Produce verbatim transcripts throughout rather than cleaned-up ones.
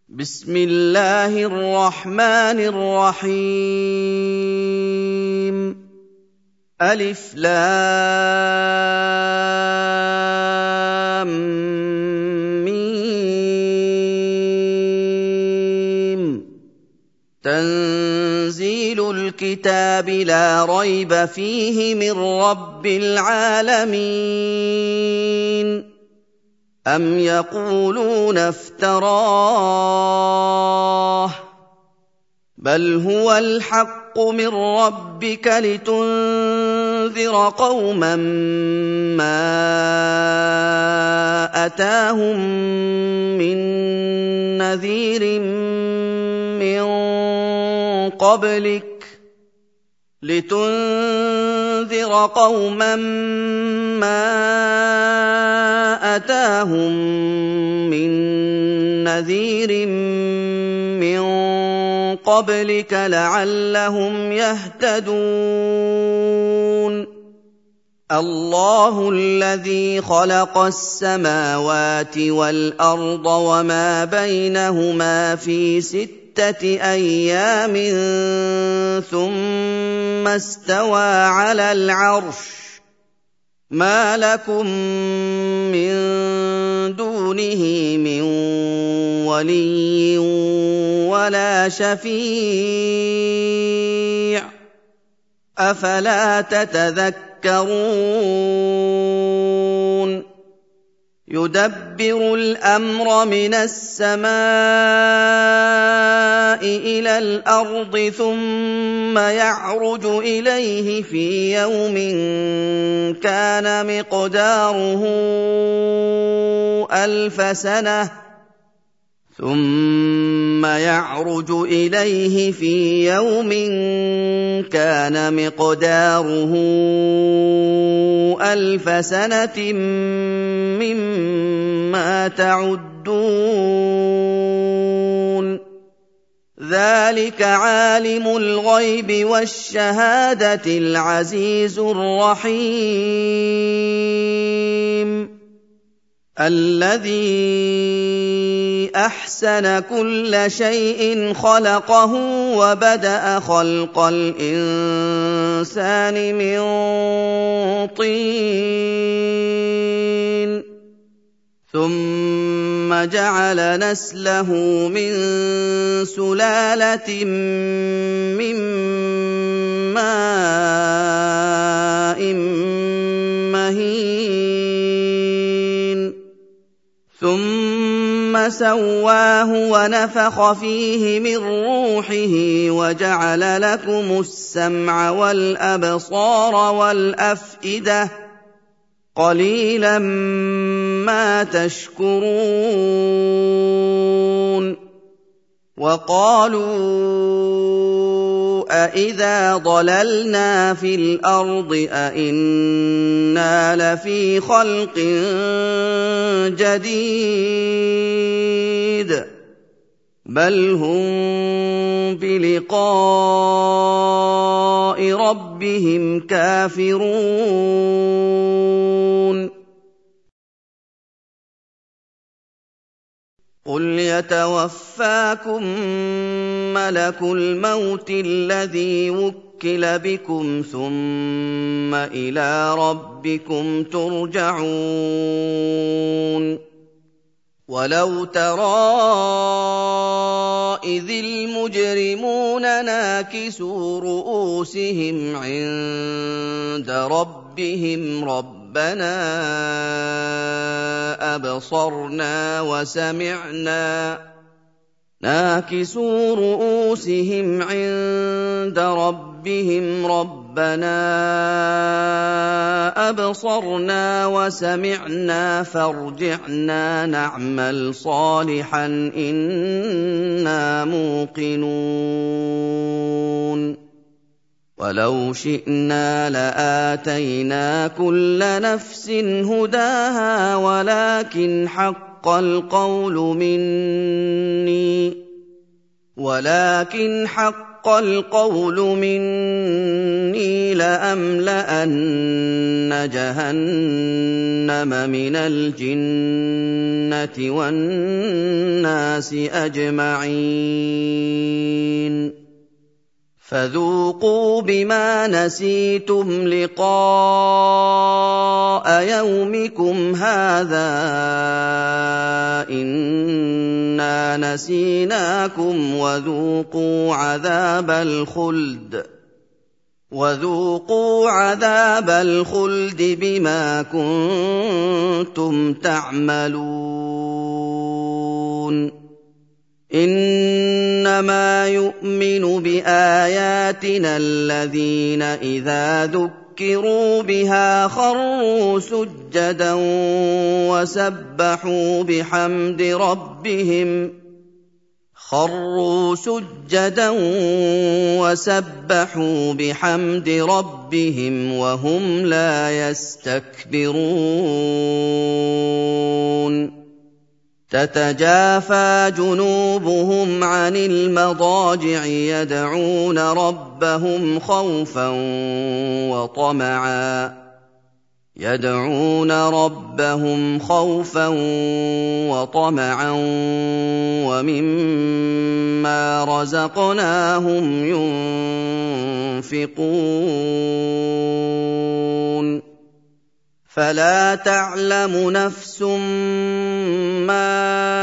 بسم الله الرحمن الرحيم ألف لام ميم تنزيل الكتاب لا ريب فيه من رب العالمين أم يقولون افتراه بل هو الحق من ربك لتنذر قوما ما أتاهم من نذير من قبلك لتنذر قوما ما أتاهم من نذير من قبلك لعلهم يهتدون الله الذي خلق السماوات والأرض وما بينهما في ستة أيام ثم استوى على العرش ما لكم من دونه من ولي ولا شفيع أفلا تتذكرون يدبر الأمر من السماء إلى الأرض ثم يعرج إليه في يوم كان مقداره ألف سنة ثم يعرج إليه في يوم كان مقداره ألف سنة مما تعدون ذلك عالم الغيب والشهادة العزيز الرحيم الذي أحسن كل شيء خلقه وبدأ خلق الإنسان من طين ثم جعل نسله من سلالة من ماء مهين ثم سواه ونفخ فيه من روحه وجعل لكم السمع والأبصار والأفئدة قليلا ما تشكرون وقالوا أإذا ضللنا في الأرض أإنا لفي خلق جديد بل هم بلقاء ربهم كافرون قل يتوفاكم ملك الموت الذي وكل بكم ثم إلى ربكم ترجعون ولو ترى إذ المجرمون ناكسوا رؤوسهم عند ربهم ربنا أبصرنا وسمعنا ناكسوا رؤوسهم عند ربهم ربنا أبصرنا وسمعنا فارجعنا نعمل صالحا إنا موقنون ولو شئنا لآتينا كل نفس هداها ولكن حق القول مني ولكن حق حق القول مني لأملأن جهنم من الجنة والناس أجمعين فذوقوا بما نسيتم لقاء يومكم هذا إنا نسيناكم وذوقوا عذاب الخلد وذوقوا عذاب الخلد بما كنتم تعملون إنما يؤمن بآياتنا الذين إذا ذكروا بها خروا سجدا وسبحوا بحمد ربهم خروا سجدا وسبحوا بحمد ربهم وهم لا يستكبرون تتجافى جنوبهم عن المضاجع يدعون ربهم خوفا وطمعا يدعون ربهم خوفا وطمعا ومما رزقناهم ينفقون فلا تعلم نفس ما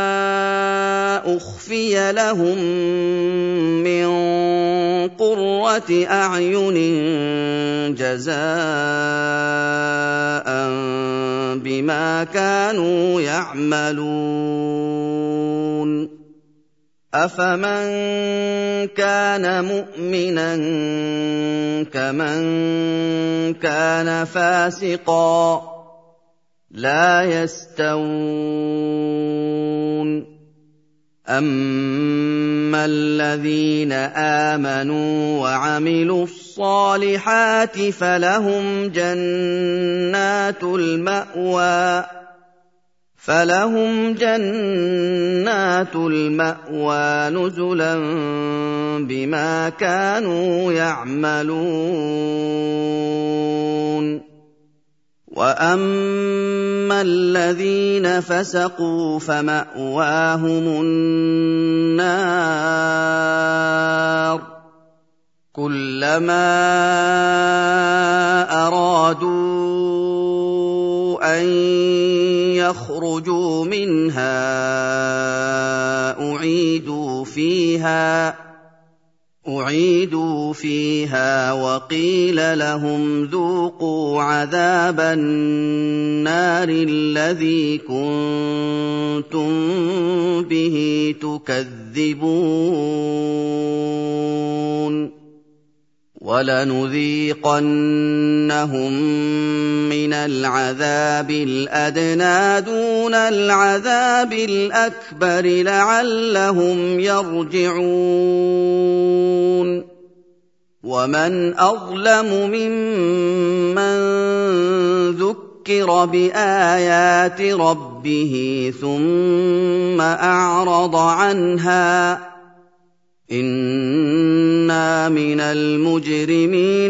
أخفي لهم من قرة أعين جزاء بما كانوا يعملون أفمن كان مؤمنا كمن كان فاسقا لا يستوون أما الذين آمنوا وعملوا الصالحات فلهم جنات المأوى فلهم جنات المأوى نزلا بما كانوا يعملون وأما الذين فسقوا فمأواهم النار كلما أرادوا أن يخرجوا منها أعيدوا فيها أعيدوا فيها وقيل لهم ذوقوا عذاب النار الذي كنتم به تكذبون ولنذيقنهم من العذاب الأدنى دون العذاب الأكبر لعلهم يرجعون ومن أظلم ممن ذكر بآيات ربه ثم أعرض عنها إنا من المجرمين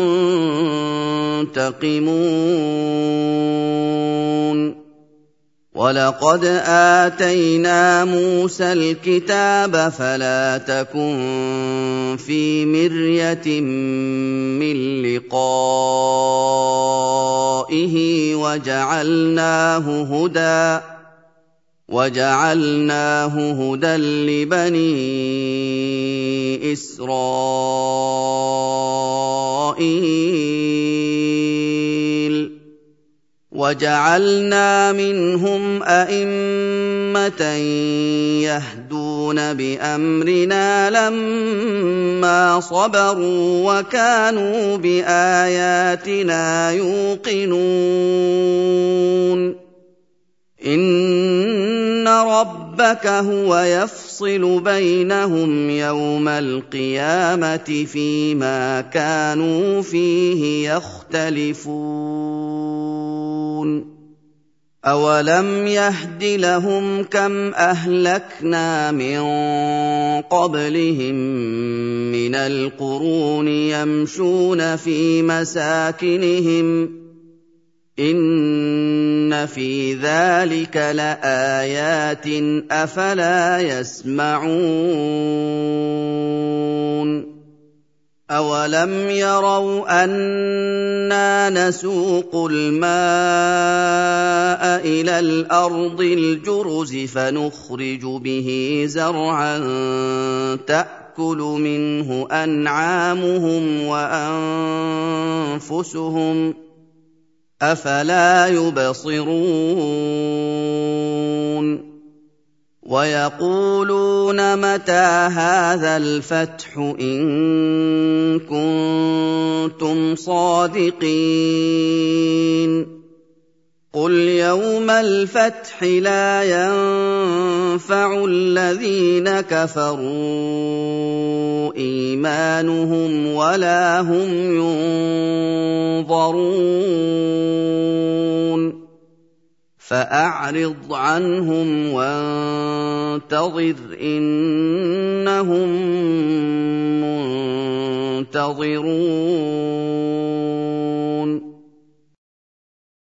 منتقمون ولقد آتينا موسى الكتاب فلا تكن في مرية من لقائه وجعلناه هدى وجعلناه هدى لبني إسرائيل وجعلنا منهم أئمة يهدون بأمرنا لما صبروا وكانوا بآياتنا يوقنون إن ربك هو يفصل بينهم يوم القيامة فيما كانوا فيه يختلفون أَوَلَمْ يَهْدِ لَهُمْ كَمْ أَهْلَكْنَا مِن قَبْلِهِم مِّنَ الْقُرُونِ يَمْشُونَ فِي مَسَاكِنِهِمْ ۗ إِنَّ فِي ذَٰلِكَ لَآيَاتٍ ۖ أَفَلَا يَسْمَعُونَ أَوَلَمْ يَرَوْا أَنَّا نَسُوقُ الْمَاءَ إِلَى الْأَرْضِ الْجُرُزِ فَنُخْرِجُ بِهِ زَرْعًا تَأْكُلُ مِنْهُ أَنْعَامُهُمْ وَأَنفُسُهُمْ ۖ أَفَلَا يُبْصِرُونَ وَيَقُولُونَ مَتَىٰ هَٰذَا الْفَتْحُ إِن كُنتُمْ صَادِقِينَ قُلْ يَوْمَ الْفَتْحِ لَا يَنفَعُ الَّذِينَ كَفَرُوا إِيمَانُهُمْ وَلَا هُمْ يُنظَرُونَ فَأَعْرِضْ عَنْهُمْ وَانتَظِرْ إِنَّهُم مُّنتَظِرُونَ